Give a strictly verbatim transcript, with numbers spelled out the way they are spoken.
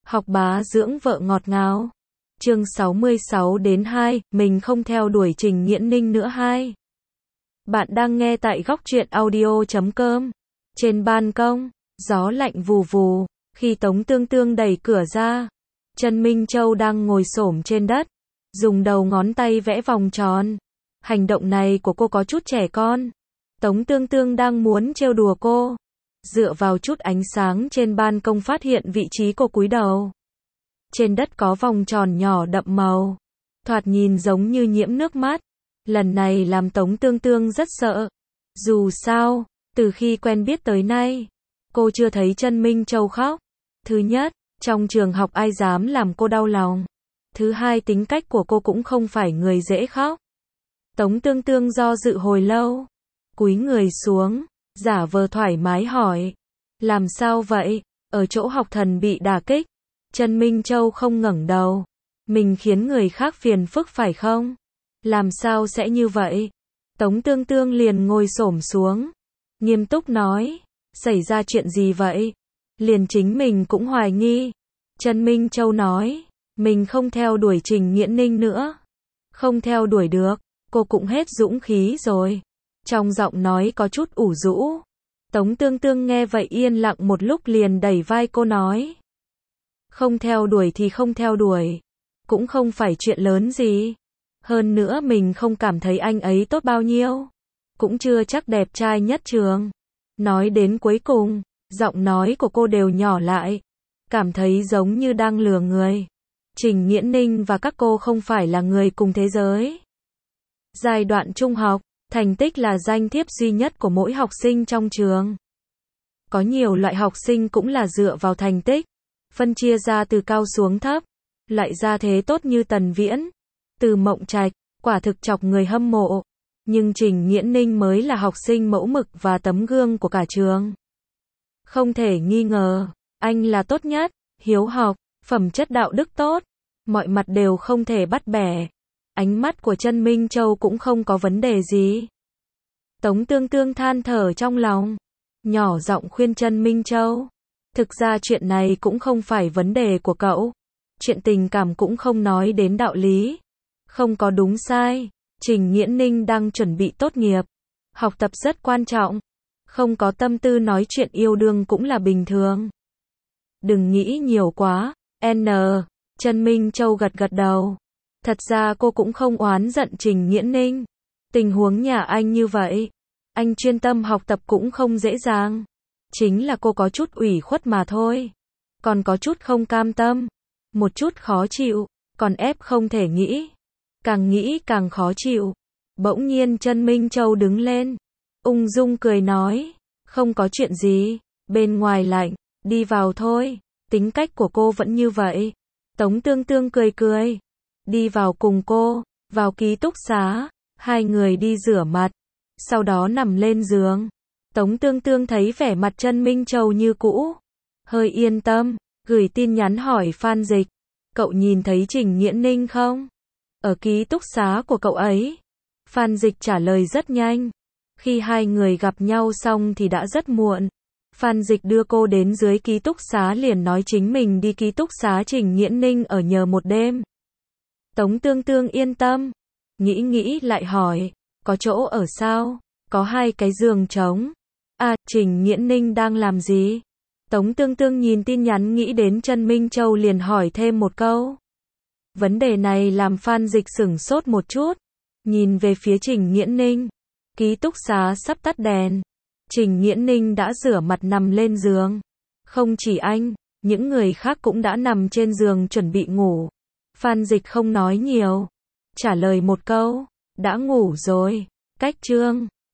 Học bá dưỡng vợ ngọt ngào. Chương sáu mươi sáu đến hai, mình không theo đuổi Trình Nghiễn Ninh nữa hai. Bạn đang nghe tại góc truyện audio chấm com. Trên ban công, gió lạnh vù vù, khi Tống Tương Tương đẩy cửa ra, Trần Minh Châu đang ngồi xổm trên đất, dùng đầu ngón tay vẽ vòng tròn. Hành động này của cô có chút trẻ con. Tống Tương Tương đang muốn trêu đùa cô. Dựa vào chút ánh sáng trên ban công phát hiện vị trí cô cúi đầu. Trên đất có vòng tròn nhỏ đậm màu, thoạt nhìn giống như nhiễm nước mắt. Lần này làm Tống Tương Tương rất sợ. Dù sao, từ khi quen biết tới nay, cô chưa thấy Trần Minh Châu khóc. Thứ nhất, trong trường học ai dám làm cô đau lòng. Thứ hai, tính cách của cô cũng không phải người dễ khóc. Tống Tương Tương do dự hồi lâu, cúi người xuống, giả vờ thoải mái hỏi. Làm sao vậy? Ở chỗ học thần bị đả kích. Trần Minh Châu không ngẩng đầu. Mình khiến người khác phiền phức phải không? Làm sao sẽ như vậy? Tống Tương Tương liền ngồi xổm xuống, nghiêm túc nói. Xảy ra chuyện gì vậy? Liền chính mình cũng hoài nghi. Trần Minh Châu nói. Mình không theo đuổi Trình Nghiễn Ninh nữa. Không theo đuổi được. Cô cũng hết dũng khí rồi. Trong giọng nói có chút ủ rũ. Tống Tương Tương nghe vậy yên lặng một lúc liền đẩy vai cô nói. Không theo đuổi thì không theo đuổi. Cũng không phải chuyện lớn gì. Hơn nữa mình không cảm thấy anh ấy tốt bao nhiêu. Cũng chưa chắc đẹp trai nhất trường. Nói đến cuối cùng, giọng nói của cô đều nhỏ lại. Cảm thấy giống như đang lừa người. Trình Nghiễn Ninh và các cô không phải là người cùng thế giới. Giai đoạn trung học, thành tích là danh thiếp duy nhất của mỗi học sinh trong trường. Có nhiều loại học sinh cũng là dựa vào thành tích, phân chia ra từ cao xuống thấp. Loại gia thế tốt như Tần Viễn, Từ Mộng Trạch, quả thực chọc người hâm mộ. Nhưng Trình Nghiễn Ninh mới là học sinh mẫu mực và tấm gương của cả trường. Không thể nghi ngờ, anh là tốt nhất, hiếu học, phẩm chất đạo đức tốt, mọi mặt đều không thể bắt bẻ. Ánh mắt của Trần Minh Châu cũng không có vấn đề gì. Tống Tương Tương than thở trong lòng, nhỏ giọng khuyên Trần Minh Châu. Thực ra chuyện này cũng không phải vấn đề của cậu. Chuyện tình cảm cũng không nói đến đạo lý. Không có đúng sai. Trình Nghiễn Ninh đang chuẩn bị tốt nghiệp. Học tập rất quan trọng. Không có tâm tư nói chuyện yêu đương cũng là bình thường. Đừng nghĩ nhiều quá. N. Trần Minh Châu gật gật đầu. Thật ra cô cũng không oán giận Trình Nghiễn Ninh. Tình huống nhà anh như vậy, anh chuyên tâm học tập cũng không dễ dàng. Chính là cô có chút ủy khuất mà thôi. Còn có chút không cam tâm. Một chút khó chịu. Còn ép không thể nghĩ. Càng nghĩ càng khó chịu. Bỗng nhiên Trần Minh Châu đứng lên. Ung dung cười nói. Không có chuyện gì. Bên ngoài lạnh. Đi vào thôi. Tính cách của cô vẫn như vậy. Tống Tương Tương cười cười. Đi vào cùng cô. Vào ký túc xá. Hai người đi rửa mặt. Sau đó nằm lên giường. Tống Tương Tương thấy vẻ mặt Trần Minh Châu như cũ. Hơi yên tâm. Gửi tin nhắn hỏi Phan Dịch. Cậu nhìn thấy Trình Nghiễn Ninh không? Ở ký túc xá của cậu ấy. Phan Dịch trả lời rất nhanh. Khi hai người gặp nhau xong thì đã rất muộn. Phan Dịch đưa cô đến dưới ký túc xá liền nói chính mình đi ký túc xá Trình Nghiễn Ninh ở nhờ một đêm. Tống Tương Tương yên tâm. Nghĩ nghĩ lại hỏi. Có chỗ ở sao? Có hai cái giường trống. À, Trình Nghiễn Ninh đang làm gì? Tống Tương Tương nhìn tin nhắn nghĩ đến Trần Minh Châu liền hỏi thêm một câu. Vấn đề này làm Phan Dịch sửng sốt một chút. Nhìn về phía Trình Nghiễn Ninh. Ký túc xá sắp tắt đèn. Trình Nghiễn Ninh đã rửa mặt nằm lên giường. Không chỉ anh, những người khác cũng đã nằm trên giường chuẩn bị ngủ. Phan Dịch không nói nhiều. Trả lời một câu. Đã ngủ rồi. Cách chương